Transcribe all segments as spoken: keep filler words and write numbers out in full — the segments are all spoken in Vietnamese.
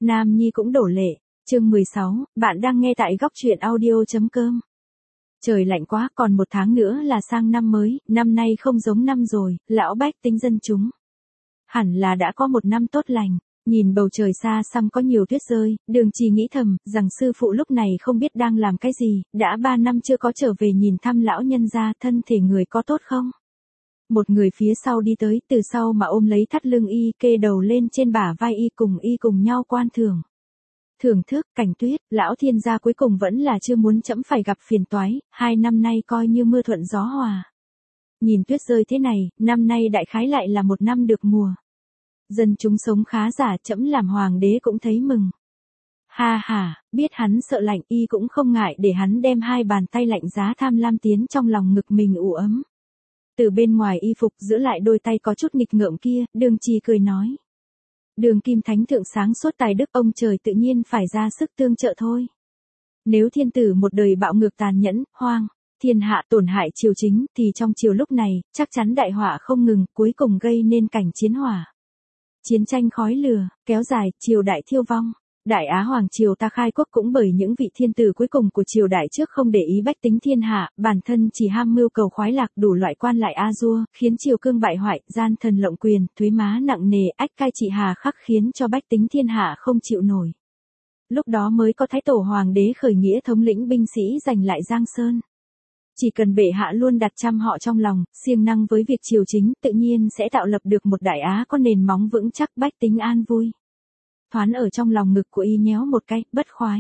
Nam Nhi cũng đổ lệ. Chương mười sáu, bạn đang nghe tại góc truyện audio.com. Trời lạnh quá, còn một tháng nữa là sang năm mới, năm nay không giống năm rồi, lão bách tính dân chúng. Hẳn là đã có một năm tốt lành, nhìn bầu trời xa xăm có nhiều tuyết rơi, Đường Trì nghĩ thầm, rằng sư phụ lúc này không biết đang làm cái gì, đã ba năm chưa có trở về nhìn thăm lão nhân gia, thân thể người có tốt không? Một người phía sau đi tới, từ sau mà ôm lấy thắt lưng y, kê đầu lên trên bả vai y, cùng y cùng nhau quan thưởng. Thưởng thức, Cảnh Tuyết, lão thiên gia cuối cùng vẫn là chưa muốn trẫm phải gặp phiền toái, hai năm nay coi như mưa thuận gió hòa. Nhìn tuyết rơi thế này, năm nay đại khái lại là một năm được mùa. Dân chúng sống khá giả, trẫm làm hoàng đế cũng thấy mừng. Ha ha, biết hắn sợ lạnh, y cũng không ngại để hắn đem hai bàn tay lạnh giá tham lam tiến trong lòng ngực mình ủ ấm. Từ bên ngoài y phục giữ lại đôi tay có chút nghịch ngợm kia, Đường Trì cười nói. Đường Kim Thánh thượng sáng suốt tài đức, ông trời tự nhiên phải ra sức tương trợ thôi. Nếu thiên tử một đời bạo ngược tàn nhẫn, hoang, thiên hạ tổn hại triều chính, thì trong triều lúc này, chắc chắn đại họa không ngừng, cuối cùng gây nên cảnh chiến hỏa. Chiến tranh khói lửa, kéo dài, triều đại thiêu vong. Đại Á Hoàng triều ta khai quốc cũng bởi những vị thiên tử cuối cùng của triều đại trước không để ý bách tính thiên hạ, bản thân chỉ ham mưu cầu khoái lạc, đủ loại quan lại a dua, khiến triều cương bại hoại, gian thần lộng quyền, thuế má nặng nề, ách cai trị hà khắc, khiến cho bách tính thiên hạ không chịu nổi. Lúc đó mới có Thái Tổ Hoàng đế khởi nghĩa thống lĩnh binh sĩ giành lại Giang Sơn. Chỉ cần bệ hạ luôn đặt trăm họ trong lòng, siêng năng với việc triều chính, tự nhiên sẽ tạo lập được một Đại Á có nền móng vững chắc, bách tính an vui. Thoán ở trong lòng ngực của y nhéo một cái, bất khoái.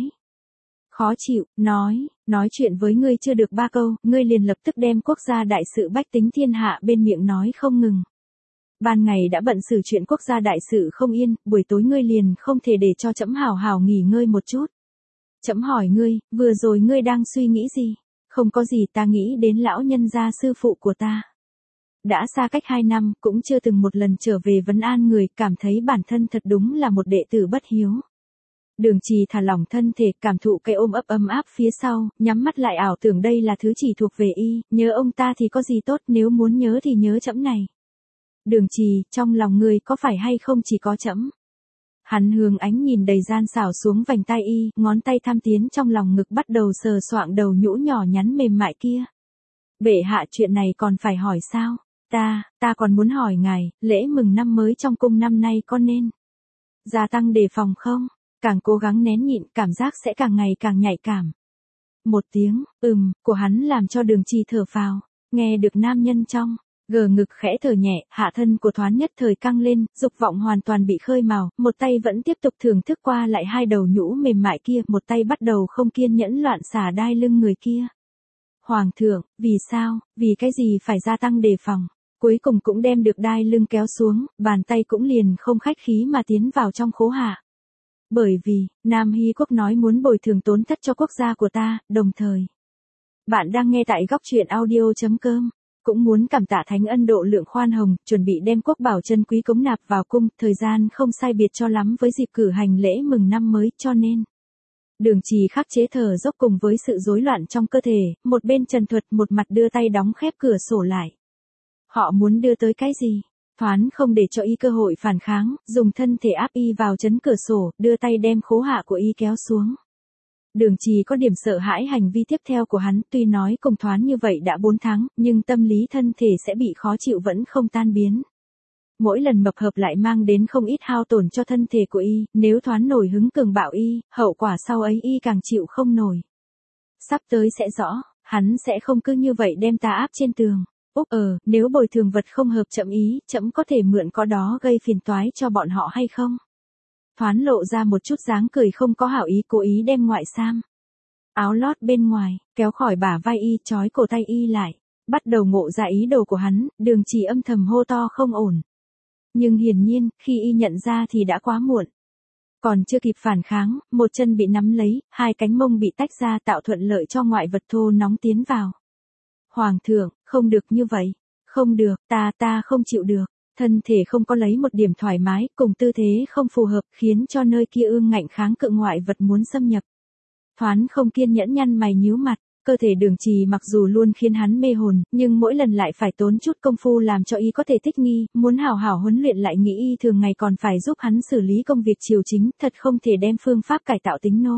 Khó chịu, nói, nói chuyện với ngươi chưa được ba câu, ngươi liền lập tức đem quốc gia đại sự bách tính thiên hạ bên miệng nói không ngừng. Ban ngày đã bận xử chuyện quốc gia đại sự không yên, buổi tối ngươi liền không thể để cho trẫm hào hào nghỉ ngơi một chút. Trẫm hỏi ngươi, vừa rồi ngươi đang suy nghĩ gì? Không có gì, ta nghĩ đến lão nhân gia sư phụ của ta. Đã xa cách hai năm, cũng chưa từng một lần trở về vấn an người, cảm thấy bản thân thật đúng là một đệ tử bất hiếu. Đường Trì thả lỏng thân thể, cảm thụ cái ôm ấp ấm áp phía sau, nhắm mắt lại ảo tưởng đây là thứ chỉ thuộc về y, nhớ ông ta thì có gì tốt, nếu muốn nhớ thì nhớ trẫm này. Đường Trì, trong lòng người có phải hay không chỉ có trẫm? Hắn hướng ánh nhìn đầy gian xảo xuống vành tai y, ngón tay tham tiến trong lòng ngực bắt đầu sờ soạng đầu nhũ nhỏ nhắn mềm mại kia. Bệ hạ, chuyện này còn phải hỏi sao? Ta, ta còn muốn hỏi ngài, lễ mừng năm mới trong cung năm nay có nên gia tăng đề phòng không? Càng cố gắng nén nhịn, cảm giác sẽ càng ngày càng nhạy cảm. Một tiếng, ừm, của hắn làm cho Đường Trì thở phào, nghe được nam nhân trong, gờ ngực khẽ thở nhẹ, hạ thân của Thoán nhất thời căng lên, dục vọng hoàn toàn bị khơi mào, một tay vẫn tiếp tục thưởng thức qua lại hai đầu nhũ mềm mại kia, một tay bắt đầu không kiên nhẫn loạn xả đai lưng người kia. Hoàng thượng, vì sao, vì cái gì phải gia tăng đề phòng? Cuối cùng cũng đem được đai lưng kéo xuống, bàn tay cũng liền không khách khí mà tiến vào trong khố hạ. Bởi vì, Nam Hy Quốc nói muốn bồi thường tổn thất cho quốc gia của ta, đồng thời. Bạn đang nghe tại góc truyện audio.com, cũng muốn cảm tạ Thánh Ân độ lượng khoan hồng, chuẩn bị đem quốc bảo chân quý cống nạp vào cung, thời gian không sai biệt cho lắm với dịp cử hành lễ mừng năm mới, cho nên. Đường Trì khắc chế thở dốc cùng với sự rối loạn trong cơ thể, một bên trần thuật một mặt đưa tay đóng khép cửa sổ lại. Họ muốn đưa tới cái gì? Thoán không để cho y cơ hội phản kháng, dùng thân thể áp y vào chấn cửa sổ, đưa tay đem khố hạ của y kéo xuống. Đường Trì có điểm sợ hãi hành vi tiếp theo của hắn, tuy nói cùng Thoán như vậy đã bốn tháng, nhưng tâm lý thân thể sẽ bị khó chịu vẫn không tan biến. Mỗi lần mập hợp lại mang đến không ít hao tổn cho thân thể của y, nếu Thoán nổi hứng cường bạo y, hậu quả sau ấy y càng chịu không nổi. Sắp tới sẽ rõ, hắn sẽ không cứ như vậy đem ta áp trên tường. Úc ờ, nếu bồi thường vật không hợp trẫm ý, trẫm có thể mượn có đó gây phiền toái cho bọn họ hay không? Thoán lộ ra một chút dáng cười không có hảo ý, cố ý đem ngoại sam. Áo lót bên ngoài, kéo khỏi bả vai y, trói cổ tay y lại. Bắt đầu ngộ ra ý đồ của hắn, Đường Trì âm thầm hô to không ổn. Nhưng hiển nhiên, khi y nhận ra thì đã quá muộn. Còn chưa kịp phản kháng, một chân bị nắm lấy, hai cánh mông bị tách ra tạo thuận lợi cho ngoại vật thô nóng tiến vào. Hoàng thượng, không được như vậy. Không được, ta ta không chịu được. Thân thể không có lấy một điểm thoải mái, cùng tư thế không phù hợp, khiến cho nơi kia ương ngạnh kháng cự ngoại vật muốn xâm nhập. Thoán không kiên nhẫn nhăn mày nhíu mặt, Cơ thể Đường Trì mặc dù luôn khiến hắn mê hồn, nhưng mỗi lần lại phải tốn chút công phu làm cho y có thể thích nghi, muốn hảo hảo huấn luyện lại nghĩ y thường ngày còn phải giúp hắn xử lý công việc triều chính, thật không thể đem phương pháp cải tạo tính nô.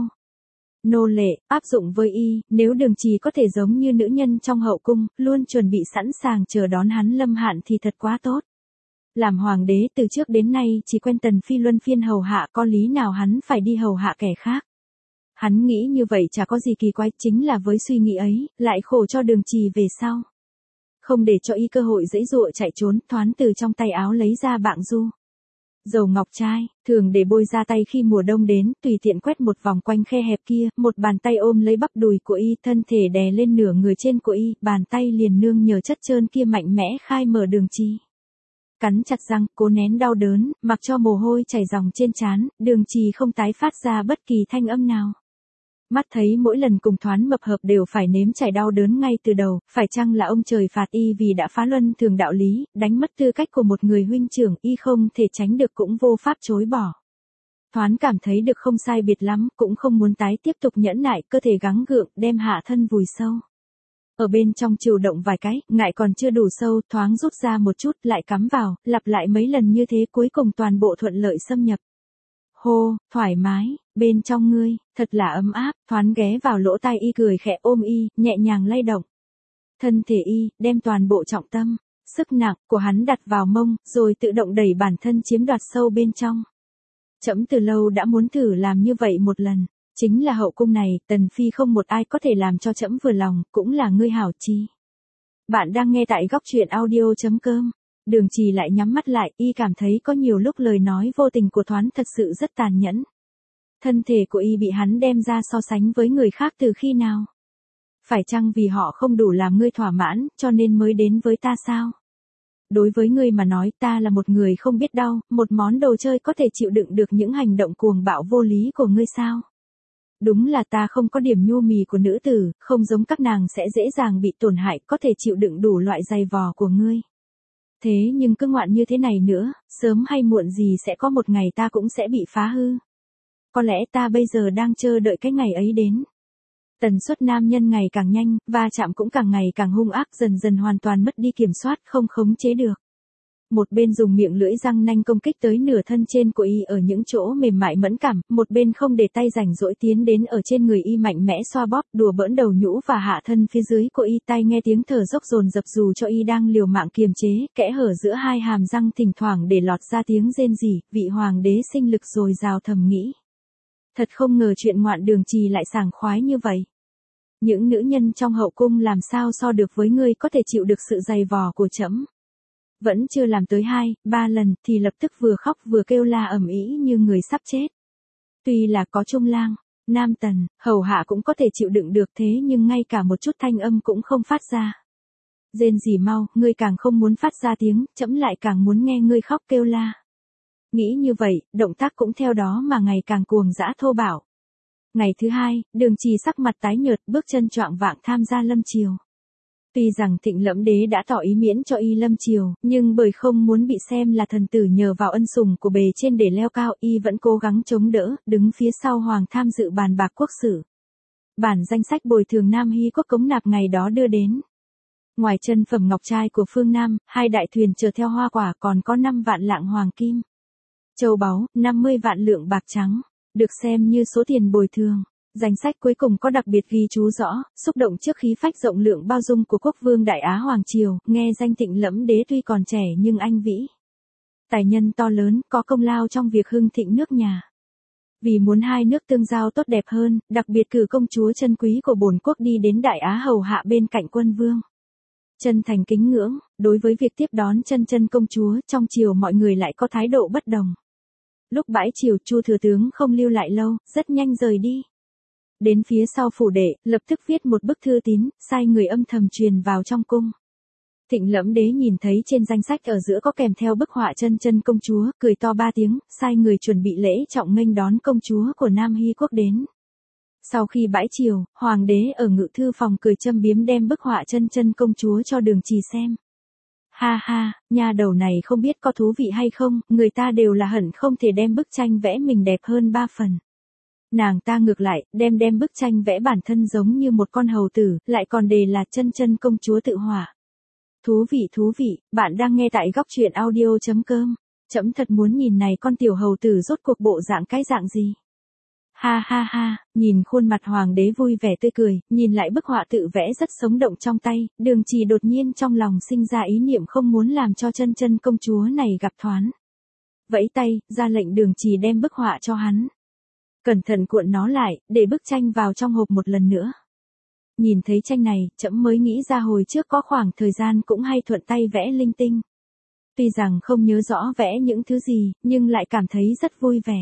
Nô lệ, áp dụng với y, nếu Đường Trì có thể giống như nữ nhân trong hậu cung, luôn chuẩn bị sẵn sàng chờ đón hắn lâm hạn thì thật quá tốt. Làm hoàng đế từ trước đến nay chỉ quen Tần Phi luân phiên hầu hạ, có lý nào hắn phải đi hầu hạ kẻ khác. Hắn nghĩ như vậy chả có gì kỳ quái, chính là với suy nghĩ ấy, lại khổ cho Đường Trì về sau. Không để cho y cơ hội giãy giụa chạy trốn, thoáng từ trong tay áo lấy ra bạng du. Dầu ngọc trai, thường để bôi ra tay khi mùa đông đến, tùy tiện quét một vòng quanh khe hẹp kia, một bàn tay ôm lấy bắp đùi của y, thân thể đè lên nửa người trên của y, bàn tay liền nương nhờ chất trơn kia mạnh mẽ khai mở Đường Trì. Cắn chặt răng, cố nén đau đớn, mặc cho mồ hôi chảy ròng trên trán, Đường Trì không tái phát ra bất kỳ thanh âm nào. Mắt thấy mỗi lần cùng Thoán mập hợp đều phải nếm trải đau đớn ngay từ đầu, phải chăng là ông trời phạt y vì đã phá luân thường đạo lý, đánh mất tư cách của một người huynh trưởng, y không thể tránh được cũng vô pháp chối bỏ. Thoán cảm thấy được không sai biệt lắm, cũng không muốn tái tiếp tục nhẫn nại, cơ thể gắng gượng, đem hạ thân vùi sâu. Ở bên trong chịu động vài cái, ngại còn chưa đủ sâu, thoáng rút ra một chút, lại cắm vào, lặp lại mấy lần như thế cuối cùng toàn bộ thuận lợi xâm nhập. Hô, thoải mái, bên trong ngươi, thật là ấm áp, Thoán ghé vào lỗ tai y cười khẽ ôm y, nhẹ nhàng lay động. Thân thể y, đem toàn bộ trọng tâm, sức nặng của hắn đặt vào mông, rồi tự động đẩy bản thân chiếm đoạt sâu bên trong. Trẫm từ lâu đã muốn thử làm như vậy một lần, chính là hậu cung này, Tần Phi không một ai có thể làm cho trẫm vừa lòng, cũng là ngươi hảo chi. Bạn đang nghe tại góc truyện audio chấm com. Đường Trì lại nhắm mắt lại, y cảm thấy có nhiều lúc lời nói vô tình của Thoán thật sự rất tàn nhẫn. Thân thể của y bị hắn đem ra so sánh với người khác từ khi nào? Phải chăng vì họ không đủ làm ngươi thỏa mãn, cho nên mới đến với ta sao? Đối với ngươi mà nói, ta là một người không biết đau, một món đồ chơi có thể chịu đựng được những hành động cuồng bạo vô lý của ngươi sao? Đúng là ta không có điểm nhu mì của nữ tử, không giống các nàng sẽ dễ dàng bị tổn hại, có thể chịu đựng đủ loại giày vò của ngươi. Thế nhưng cứ ngoạn như thế này nữa, sớm hay muộn gì sẽ có một ngày ta cũng sẽ bị phá hư. Có lẽ ta bây giờ đang chờ đợi cái ngày ấy đến. Tần suất nam nhân ngày càng nhanh, va chạm cũng càng ngày càng hung ác, dần dần hoàn toàn mất đi kiểm soát, không khống chế được. Một bên dùng miệng lưỡi răng nanh công kích tới nửa thân trên của y ở những chỗ mềm mại mẫn cảm, một bên không để tay rảnh rỗi tiến đến ở trên người y mạnh mẽ xoa bóp, đùa bỡn đầu nhũ và hạ thân phía dưới của y, tai nghe tiếng thở dốc dồn dập dù cho y đang liều mạng kiềm chế, kẽ hở giữa hai hàm răng thỉnh thoảng để lọt ra tiếng rên rỉ, vị hoàng đế sinh lực dồi dào thầm nghĩ. Thật không ngờ chuyện ngoạn Đường Trì lại sảng khoái như vậy. Những nữ nhân trong hậu cung làm sao so được với ngươi có thể chịu được sự dày vò của trẫm. Vẫn chưa làm tới hai, ba lần thì lập tức vừa khóc vừa kêu la ầm ĩ như người sắp chết. Tuy là có Trung Lang, Nam Tần, hầu hạ cũng có thể chịu đựng được thế nhưng ngay cả một chút thanh âm cũng không phát ra. Rên rỉ mau, ngươi càng không muốn phát ra tiếng, trẫm lại càng muốn nghe ngươi khóc kêu la. Nghĩ như vậy, động tác cũng theo đó mà ngày càng cuồng dã thô bạo. Ngày thứ hai, Đường Trì sắc mặt tái nhợt, bước chân choạng vạng tham gia lâm triều. Tuy rằng Thịnh Lẫm Đế đã tỏ ý miễn cho y lâm triều, nhưng bởi không muốn bị xem là thần tử nhờ vào ân sủng của bề trên để leo cao, y vẫn cố gắng chống đỡ, đứng phía sau hoàng tham dự bàn bạc quốc sự. Bản danh sách bồi thường Nam Hy quốc cống nạp ngày đó đưa đến. Ngoài chân phẩm ngọc trai của phương Nam, hai đại thuyền chở theo hoa quả còn có năm vạn lạng hoàng kim. Châu báu, năm mươi vạn lượng bạc trắng, được xem như số tiền bồi thường. Danh sách cuối cùng có đặc biệt ghi chú rõ, xúc động trước khí phách rộng lượng bao dung của quốc vương Đại Á Hoàng Triều, nghe danh Thịnh Lẫm Đế tuy còn trẻ nhưng anh vĩ. Tài nhân to lớn, có công lao trong việc hưng thịnh nước nhà. Vì muốn hai nước tương giao tốt đẹp hơn, đặc biệt cử công chúa chân quý của bổn quốc đi đến Đại Á hầu hạ bên cạnh quân vương. Chân thành kính ngưỡng, đối với việc tiếp đón chân chân công chúa, trong triều mọi người lại có thái độ bất đồng. Lúc bãi triều, Chu thừa tướng không lưu lại lâu, rất nhanh rời đi. Đến phía sau phủ đệ, lập tức viết một bức thư tín, sai người âm thầm truyền vào trong cung. Thịnh Lẫm Đế nhìn thấy trên danh sách ở giữa có kèm theo bức họa chân chân công chúa, cười to ba tiếng, sai người chuẩn bị lễ trọng nghênh đón công chúa của Nam Hy quốc đến. Sau khi bãi triều, hoàng đế ở ngự thư phòng cười châm biếm đem bức họa chân chân công chúa cho Đường Trì xem. Ha ha, nha đầu này không biết có thú vị hay không, người ta đều là hận không thể đem bức tranh vẽ mình đẹp hơn ba phần. Nàng ta ngược lại, đem đem bức tranh vẽ bản thân giống như một con hầu tử, lại còn đề là chân chân công chúa tự họa. Thú vị thú vị, bạn đang nghe tại góc truyện audio.com. Trẫm thật muốn nhìn này con tiểu hầu tử rốt cuộc bộ dạng cái dạng gì. Ha ha ha, nhìn khuôn mặt hoàng đế vui vẻ tươi cười, nhìn lại bức họa tự vẽ rất sống động trong tay, Đường Trì đột nhiên trong lòng sinh ra ý niệm không muốn làm cho chân chân công chúa này gặp thoán. Vẫy tay, ra lệnh Đường Trì đem bức họa cho hắn. Cẩn thận cuộn nó lại, để bức tranh vào trong hộp một lần nữa. Nhìn thấy tranh này, trẫm mới nghĩ ra hồi trước có khoảng thời gian cũng hay thuận tay vẽ linh tinh. Tuy rằng không nhớ rõ vẽ những thứ gì, nhưng lại cảm thấy rất vui vẻ.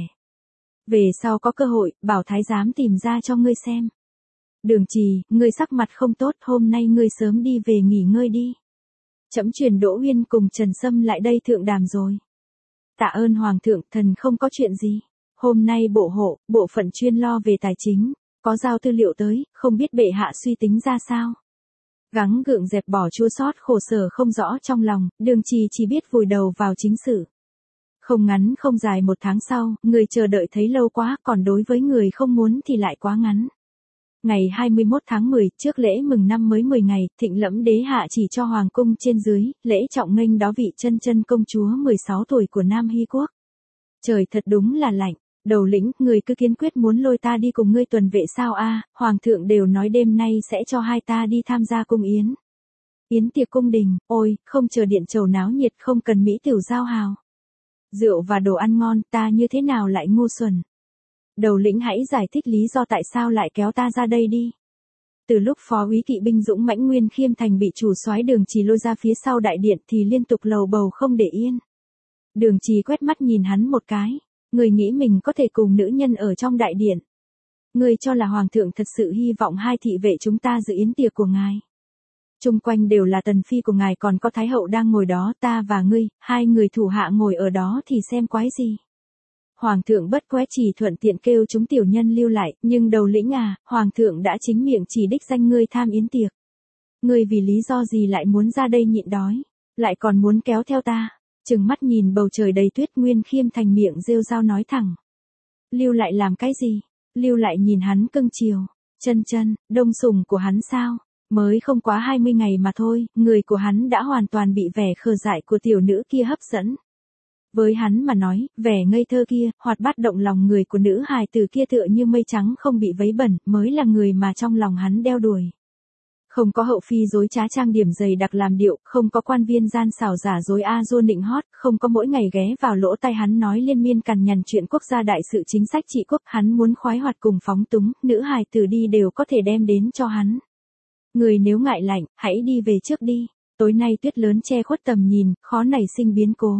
Về sau có cơ hội, bảo thái giám tìm ra cho ngươi xem. Đường Trì, ngươi sắc mặt không tốt, hôm nay ngươi sớm đi về nghỉ ngơi đi. Trẫm truyền Đỗ Uyên cùng Trần Sâm lại đây thượng đàm rồi. Tạ ơn hoàng thượng, thần không có chuyện gì. Hôm nay bộ hộ, bộ phận chuyên lo về tài chính, có giao tư liệu tới, không biết bệ hạ suy tính ra sao. Gắng gượng dẹp bỏ chua xót khổ sở không rõ trong lòng, Đường Trì chỉ biết vùi đầu vào chính sự. Không ngắn không dài một tháng sau, người chờ đợi thấy lâu quá, còn đối với người không muốn thì lại quá ngắn. Ngày hai mươi mốt tháng mười, trước lễ mừng năm mới mười ngày, Thịnh Lẫm đế hạ chỉ cho hoàng cung trên dưới, lễ trọng nghênh đó vị chân chân công chúa mười sáu tuổi của Nam Hy quốc. Trời thật đúng là lạnh. Đầu lĩnh, người cứ kiên quyết muốn lôi ta đi cùng ngươi tuần vệ sao a? Hoàng thượng đều nói đêm nay sẽ cho hai ta đi tham gia cung yến. Yến tiệc cung đình, ôi, không chờ điện chầu náo nhiệt, không cần mỹ tiểu giao hào. Rượu và đồ ăn ngon, ta như thế nào lại ngu xuẩn. Đầu lĩnh hãy giải thích lý do tại sao lại kéo ta ra đây đi. Từ lúc phó úy kỵ binh dũng mãnh Nguyên Khiêm Thành bị chủ soái Đường Trì lôi ra phía sau đại điện thì liên tục lầu bầu không để yên. Đường Trì quét mắt nhìn hắn một cái. Người nghĩ mình có thể cùng nữ nhân ở trong đại điện. Người cho là hoàng thượng thật sự hy vọng hai thị vệ chúng ta dự yến tiệc của ngài. Chung quanh đều là tần phi của ngài, còn có thái hậu đang ngồi đó, ta và ngươi, hai người thủ hạ ngồi ở đó thì xem quái gì. Hoàng thượng bất quét chỉ thuận tiện kêu chúng tiểu nhân lưu lại, nhưng đầu lĩnh à, hoàng thượng đã chính miệng chỉ đích danh ngươi tham yến tiệc. Ngươi vì lý do gì lại muốn ra đây nhịn đói, lại còn muốn kéo theo ta. Chừng mắt nhìn bầu trời đầy tuyết, Nguyên Khiêm Thành miệng rêu rao nói thẳng. Lưu lại làm cái gì? Lưu lại nhìn hắn cưng chiều. Chân chân, đông sủng của hắn sao? Mới không quá hai mươi ngày mà thôi, người của hắn đã hoàn toàn bị vẻ khờ dại của tiểu nữ kia hấp dẫn. Với hắn mà nói, vẻ ngây thơ kia, hoạt bát động lòng người của nữ hài tử kia tựa như mây trắng không bị vấy bẩn, mới là người mà trong lòng hắn đeo đuổi. Không có hậu phi dối trá trang điểm dày đặc làm điệu, không có quan viên gian xảo giả dối a dua nịnh hót, không có mỗi ngày ghé vào lỗ tai hắn nói liên miên cằn nhằn chuyện quốc gia đại sự chính sách trị quốc, hắn muốn khoái hoạt cùng phóng túng, nữ hài tử đi đều có thể đem đến cho hắn. Người nếu ngại lạnh, hãy đi về trước đi, tối nay tuyết lớn che khuất tầm nhìn, khó nảy sinh biến cố.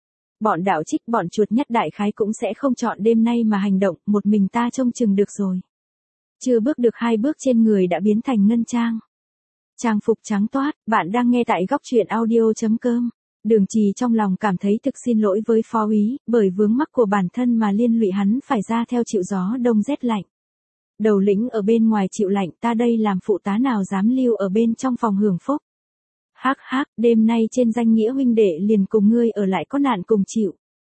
Bọn đạo trích bọn chuột nhất đại khái cũng sẽ không chọn đêm nay mà hành động, một mình ta trông chừng được rồi. Chưa bước được hai bước trên người đã biến thành ngân trang. Trang phục trắng toát, bạn đang nghe tại góc truyện audio.com. Đường Trì trong lòng cảm thấy thực xin lỗi với phó úy, bởi vướng mắc của bản thân mà liên lụy hắn phải ra theo chịu gió đông rét lạnh. Đầu lĩnh ở bên ngoài chịu lạnh, ta đây làm phụ tá nào dám lưu ở bên trong phòng hưởng phúc. Hắc hắc, đêm nay trên danh nghĩa huynh đệ liền cùng ngươi ở lại có nạn cùng chịu.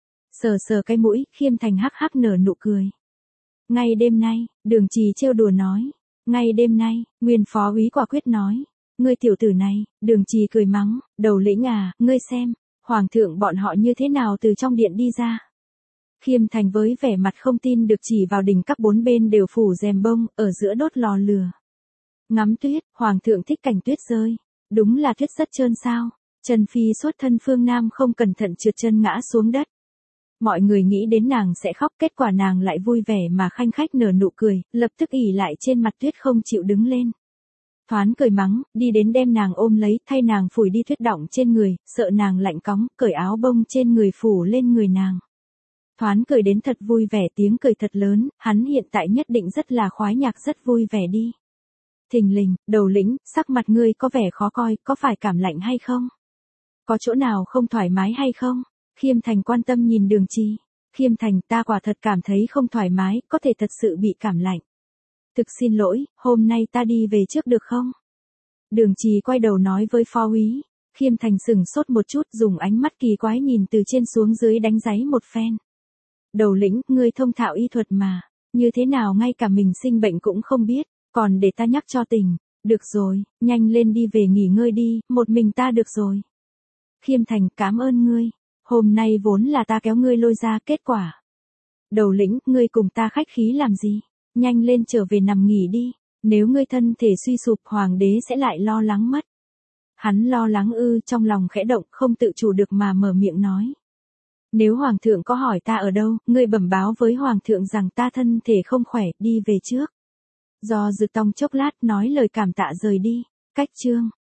Sờ sờ cái mũi, Khiêm Thành hắc hắc nở nụ cười. Ngay đêm nay, Đường Trì trêu đùa nói. Ngay đêm nay, Nguyên phó úy quả quyết nói. Ngươi tiểu tử này, Đường Trì cười mắng, đầu lĩnh à, ngươi xem, hoàng thượng bọn họ như thế nào từ trong điện đi ra. Khiêm Thành với vẻ mặt không tin được chỉ vào đỉnh các bốn bên đều phủ rèm bông, ở giữa đốt lò lửa. Ngắm tuyết, hoàng thượng thích cảnh tuyết rơi. Đúng là tuyết rất trơn sao. Trần Phi xuất thân phương Nam không cẩn thận trượt chân ngã xuống đất. Mọi người nghĩ đến nàng sẽ khóc, kết quả nàng lại vui vẻ mà khanh khách nở nụ cười, lập tức ỉ lại trên mặt tuyết không chịu đứng lên. Thoán cười mắng, đi đến đem nàng ôm lấy, thay nàng phủi đi tuyết đọng trên người, sợ nàng lạnh cóng, cởi áo bông trên người phủ lên người nàng. Thoán cười đến thật vui vẻ, tiếng cười thật lớn, hắn hiện tại nhất định rất là khoái nhạc, rất vui vẻ đi. Thình lình, đầu lĩnh, sắc mặt ngươi có vẻ khó coi, có phải cảm lạnh hay không? Có chỗ nào không thoải mái hay không? Khiêm Thành quan tâm nhìn Đường Trì. Khiêm Thành, ta quả thật cảm thấy không thoải mái, có thể thật sự bị cảm lạnh. Thực xin lỗi, hôm nay ta đi về trước được không? Đường Trì quay đầu nói với phó úy. Khiêm Thành sừng sốt một chút, dùng ánh mắt kỳ quái nhìn từ trên xuống dưới đánh giấy một phen. Đầu lĩnh, ngươi thông thạo y thuật mà. Như thế nào ngay cả mình sinh bệnh cũng không biết, còn để ta nhắc cho tình. Được rồi, nhanh lên đi về nghỉ ngơi đi, một mình ta được rồi. Khiêm Thành, cảm ơn ngươi. Hôm nay vốn là ta kéo ngươi lôi ra, kết quả. Đầu lĩnh, ngươi cùng ta khách khí làm gì? Nhanh lên trở về nằm nghỉ đi. Nếu ngươi thân thể suy sụp, hoàng đế sẽ lại lo lắng mất. Hắn lo lắng ư, trong lòng khẽ động, không tự chủ được mà mở miệng nói. Nếu hoàng thượng có hỏi ta ở đâu, ngươi bẩm báo với hoàng thượng rằng ta thân thể không khỏe, đi về trước. Do dự tông chốc lát nói lời cảm tạ rời đi. Cách chương.